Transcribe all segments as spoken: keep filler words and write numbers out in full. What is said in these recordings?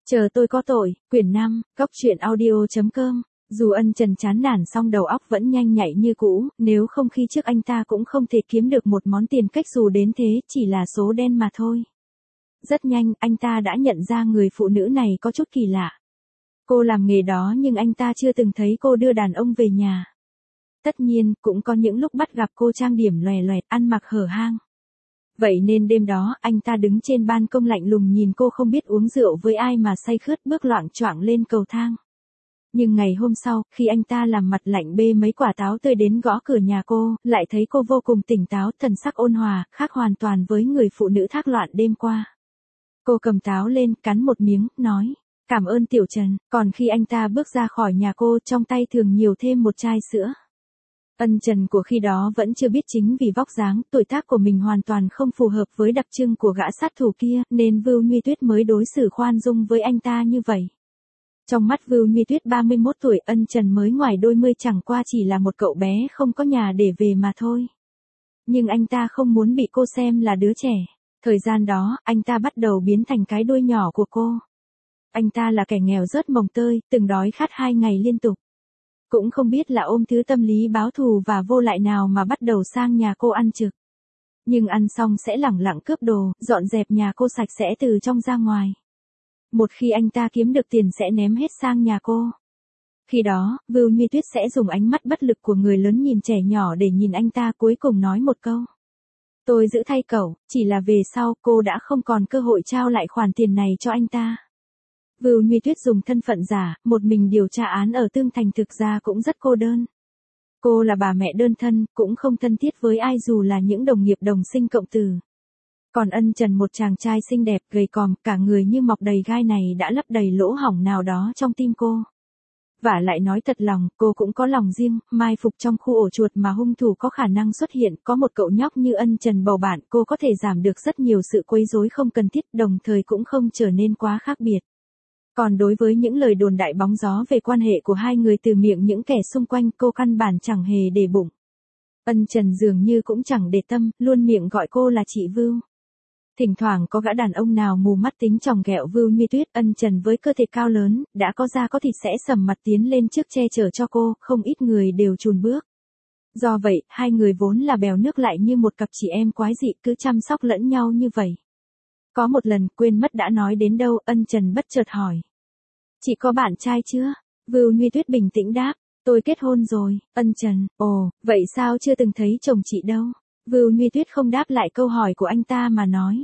Chờ tôi có tội, quyển năm, góc truyện audio.com. Dù Ân Trần chán nản song đầu óc vẫn nhanh nhạy như cũ, nếu không khi trước anh ta cũng không thể kiếm được một món tiền cách dù đến thế, chỉ là số đen mà thôi. Rất nhanh, anh ta đã nhận ra người phụ nữ này có chút kỳ lạ. Cô làm nghề đó nhưng anh ta chưa từng thấy cô đưa đàn ông về nhà. Tất nhiên, cũng có những lúc bắt gặp cô trang điểm lòe loẹt, ăn mặc hở hang. Vậy nên đêm đó, anh ta đứng trên ban công lạnh lùng nhìn cô không biết uống rượu với ai mà say khướt bước loạng choạng lên cầu thang. Nhưng ngày hôm sau, khi anh ta làm mặt lạnh bê mấy quả táo tươi đến gõ cửa nhà cô, lại thấy cô vô cùng tỉnh táo, thần sắc ôn hòa, khác hoàn toàn với người phụ nữ thác loạn đêm qua. Cô cầm táo lên, cắn một miếng, nói, cảm ơn Tiểu Trần, còn khi anh ta bước ra khỏi nhà cô, trong tay thường nhiều thêm một chai sữa. Ân Trần của khi đó vẫn chưa biết chính vì vóc dáng, tuổi tác của mình hoàn toàn không phù hợp với đặc trưng của gã sát thủ kia, nên Vưu Nhuy Tuyết mới đối xử khoan dung với anh ta như vậy. Trong mắt Vưu Nhuy Tuyết ba mươi mốt tuổi, Ân Trần mới ngoài đôi mươi chẳng qua chỉ là một cậu bé không có nhà để về mà thôi. Nhưng anh ta không muốn bị cô xem là đứa trẻ. Thời gian đó, anh ta bắt đầu biến thành cái đuôi nhỏ của cô. Anh ta là kẻ nghèo rớt mồng tơi, từng đói khát hai ngày liên tục. Cũng không biết là ôm thứ tâm lý báo thù và vô lại nào mà bắt đầu sang nhà cô ăn trực. Nhưng ăn xong sẽ lẳng lặng cướp đồ, dọn dẹp nhà cô sạch sẽ từ trong ra ngoài. Một khi anh ta kiếm được tiền sẽ ném hết sang nhà cô. Khi đó, Vưu Nhuy Tuyết sẽ dùng ánh mắt bất lực của người lớn nhìn trẻ nhỏ để nhìn anh ta, cuối cùng nói một câu. Tôi giữ thay cậu, chỉ là về sau cô đã không còn cơ hội trao lại khoản tiền này cho anh ta. Vưu Nhuy Tuyết dùng thân phận giả, một mình điều tra án ở Tương Thành, thực ra cũng rất cô đơn. Cô là bà mẹ đơn thân, cũng không thân thiết với ai dù là những đồng nghiệp đồng sinh cộng tử. Còn Ân Trần, một chàng trai xinh đẹp, gầy còm, cả người như mọc đầy gai này đã lấp đầy lỗ hổng nào đó trong tim cô. Vả lại nói thật lòng, cô cũng có lòng riêng, mai phục trong khu ổ chuột mà hung thủ có khả năng xuất hiện, có một cậu nhóc như Ân Trần bầu bạn, cô có thể giảm được rất nhiều sự quấy rối không cần thiết, đồng thời cũng không trở nên quá khác biệt. Còn đối với những lời đồn đại bóng gió về quan hệ của hai người từ miệng những kẻ xung quanh, cô căn bản chẳng hề để bụng. Ân Trần dường như cũng chẳng để tâm, luôn miệng gọi cô là chị Vưu. Thỉnh thoảng có gã đàn ông nào mù mắt tính chòng ghẹo Vưu Nhuy Tuyết, Ân Trần với cơ thể cao lớn, đã có da có thịt sẽ sầm mặt tiến lên trước che chở cho cô, không ít người đều chùn bước. Do vậy, hai người vốn là bèo nước lại như một cặp chị em quái dị, cứ chăm sóc lẫn nhau như vậy. Có một lần, quên mất đã nói đến đâu, Ân Trần bất chợt hỏi. Chị có bạn trai chưa? Vưu Nhuy Tuyết bình tĩnh đáp. Tôi kết hôn rồi. Ân Trần, ồ, vậy sao chưa từng thấy chồng chị đâu? Vưu Nhuy Tuyết không đáp lại câu hỏi của anh ta mà nói.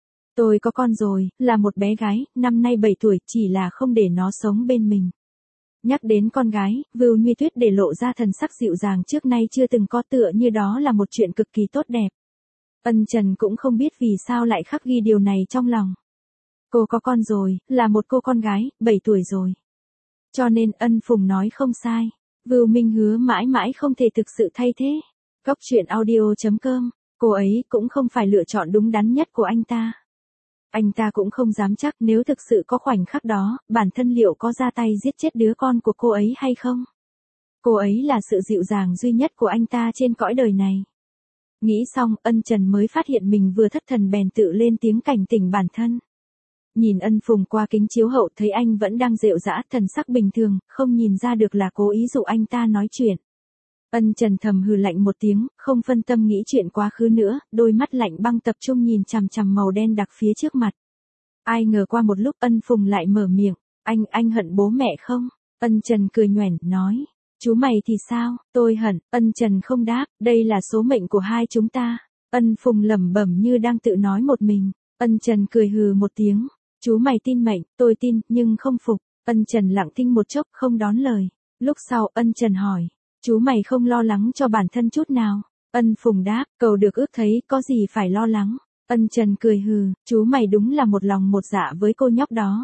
Tôi có con rồi, là một bé gái, năm nay bảy tuổi, chỉ là không để nó sống bên mình. Nhắc đến con gái, Vưu Nhuy Tuyết để lộ ra thần sắc dịu dàng trước nay chưa từng có, tựa như đó là một chuyện cực kỳ tốt đẹp. Ân Trần cũng không biết vì sao lại khắc ghi điều này trong lòng. Cô có con rồi, là một cô con gái, bảy tuổi rồi. Cho nên Ân Phùng nói không sai. Vưu Minh hứa mãi mãi không thể thực sự thay thế. Góc truyện audio.com, cô ấy cũng không phải lựa chọn đúng đắn nhất của anh ta. Anh ta cũng không dám chắc nếu thực sự có khoảnh khắc đó, bản thân liệu có ra tay giết chết đứa con của cô ấy hay không. Cô ấy là sự dịu dàng duy nhất của anh ta trên cõi đời này. Nghĩ xong, Ân Trần mới phát hiện mình vừa thất thần bèn tự lên tiếng cảnh tỉnh bản thân. Nhìn Ân Phùng qua kính chiếu hậu thấy anh vẫn đang rệu rã, thần sắc bình thường, không nhìn ra được là cố ý dụ anh ta nói chuyện. Ân Trần thầm hừ lạnh một tiếng, không phân tâm nghĩ chuyện quá khứ nữa, đôi mắt lạnh băng tập trung nhìn chằm chằm màu đen đặc phía trước mặt. Ai ngờ qua một lúc Ân Phùng lại mở miệng, anh, anh hận bố mẹ không? Ân Trần cười nhoẻn, nói, chú mày thì sao? Tôi hận. Ân Trần không đáp, đây là số mệnh của hai chúng ta. Ân Phùng lẩm bẩm như đang tự nói một mình. Ân Trần cười hừ một tiếng, chú mày tin mệnh, tôi tin, nhưng không phục. Ân Trần lặng thinh một chốc không đón lời. Lúc sau Ân Trần hỏi, chú mày không lo lắng cho bản thân chút nào? Ân Phùng đáp, cầu được ước thấy, có gì phải lo lắng. Ân Trần cười hừ, chú mày đúng là một lòng một dạ với cô nhóc đó.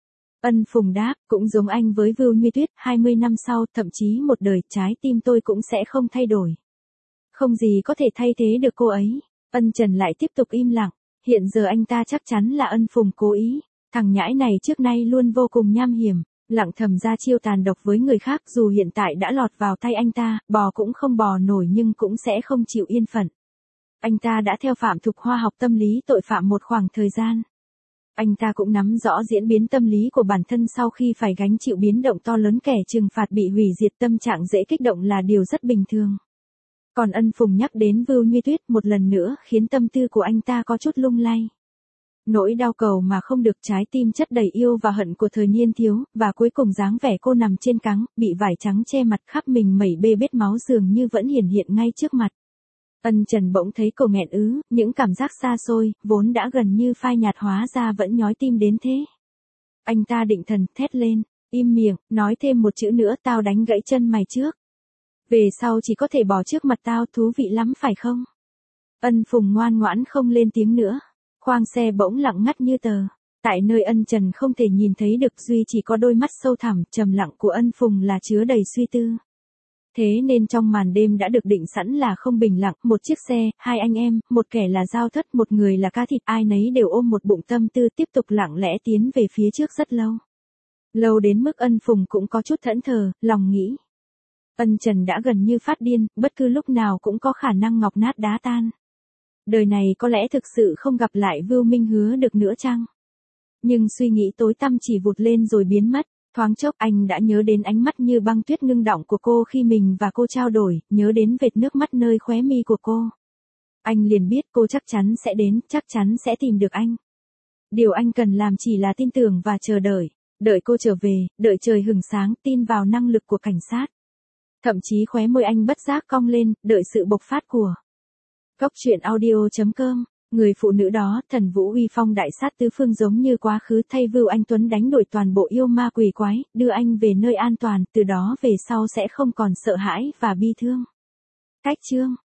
Ân Phùng đáp, cũng giống anh với Vưu Nhuy Tuyết, hai mươi năm sau, thậm chí một đời, trái tim tôi cũng sẽ không thay đổi. Không gì có thể thay thế được cô ấy. Ân Trần lại tiếp tục im lặng, hiện giờ anh ta chắc chắn là Ân Phùng cố ý. Thằng nhãi này trước nay luôn vô cùng nham hiểm, lặng thầm ra chiêu tàn độc với người khác, dù hiện tại đã lọt vào tay anh ta, bò cũng không bò nổi nhưng cũng sẽ không chịu yên phận. Anh ta đã theo Phạm Thục Hoa học tâm lý tội phạm một khoảng thời gian. Anh ta cũng nắm rõ diễn biến tâm lý của bản thân sau khi phải gánh chịu biến động to lớn, kẻ trừng phạt bị hủy diệt, tâm trạng dễ kích động là điều rất bình thường. Còn Ân Phùng nhắc đến Vưu Như Tuyết một lần nữa khiến tâm tư của anh ta có chút lung lay. Nỗi đau cầu mà không được, trái tim chất đầy yêu và hận của thời niên thiếu, và cuối cùng dáng vẻ cô nằm trên cáng, bị vải trắng che mặt, khắp mình mẩy bê bết máu dường như vẫn hiển hiện ngay trước mặt. Ân Trần bỗng thấy cổ nghẹn ứ, những cảm giác xa xôi, vốn đã gần như phai nhạt hóa ra vẫn nhói tim đến thế. Anh ta định thần, thét lên, im miệng, nói thêm một chữ nữa tao đánh gãy chân mày trước. Về sau chỉ có thể bỏ trước mặt tao, thú vị lắm phải không? Ân Phùng ngoan ngoãn không lên tiếng nữa. Khoang xe bỗng lặng ngắt như tờ. Tại nơi Ân Trần không thể nhìn thấy được, duy chỉ có đôi mắt sâu thẳm, trầm lặng của Ân Phùng là chứa đầy suy tư. Thế nên trong màn đêm đã được định sẵn là không bình lặng, một chiếc xe, hai anh em, một kẻ là Giao Thất, một người là Cá Thịt, ai nấy đều ôm một bụng tâm tư tiếp tục lặng lẽ tiến về phía trước rất lâu. Lâu đến mức Ân Phùng cũng có chút thẫn thờ, lòng nghĩ. Ân Trần đã gần như phát điên, bất cứ lúc nào cũng có khả năng ngọc nát đá tan. Đời này có lẽ thực sự không gặp lại Vưu Minh Hứa được nữa chăng? Nhưng suy nghĩ tối tăm chỉ vụt lên rồi biến mất. Thoáng chốc anh đã nhớ đến ánh mắt như băng tuyết ngưng đọng của cô khi mình và cô trao đổi, nhớ đến vệt nước mắt nơi khóe mi của cô. Anh liền biết cô chắc chắn sẽ đến, chắc chắn sẽ tìm được anh. Điều anh cần làm chỉ là tin tưởng và chờ đợi, đợi cô trở về, đợi trời hừng sáng, tin vào năng lực của cảnh sát. Thậm chí khóe môi anh bất giác cong lên, đợi sự bộc phát của Cốc truyện audio chấm com. Người phụ nữ đó, thần vũ uy phong đại sát tứ phương giống như quá khứ, thay Vưu Anh Tuấn đánh đuổi toàn bộ yêu ma quỷ quái, đưa anh về nơi an toàn, từ đó về sau sẽ không còn sợ hãi và bi thương. Cách chương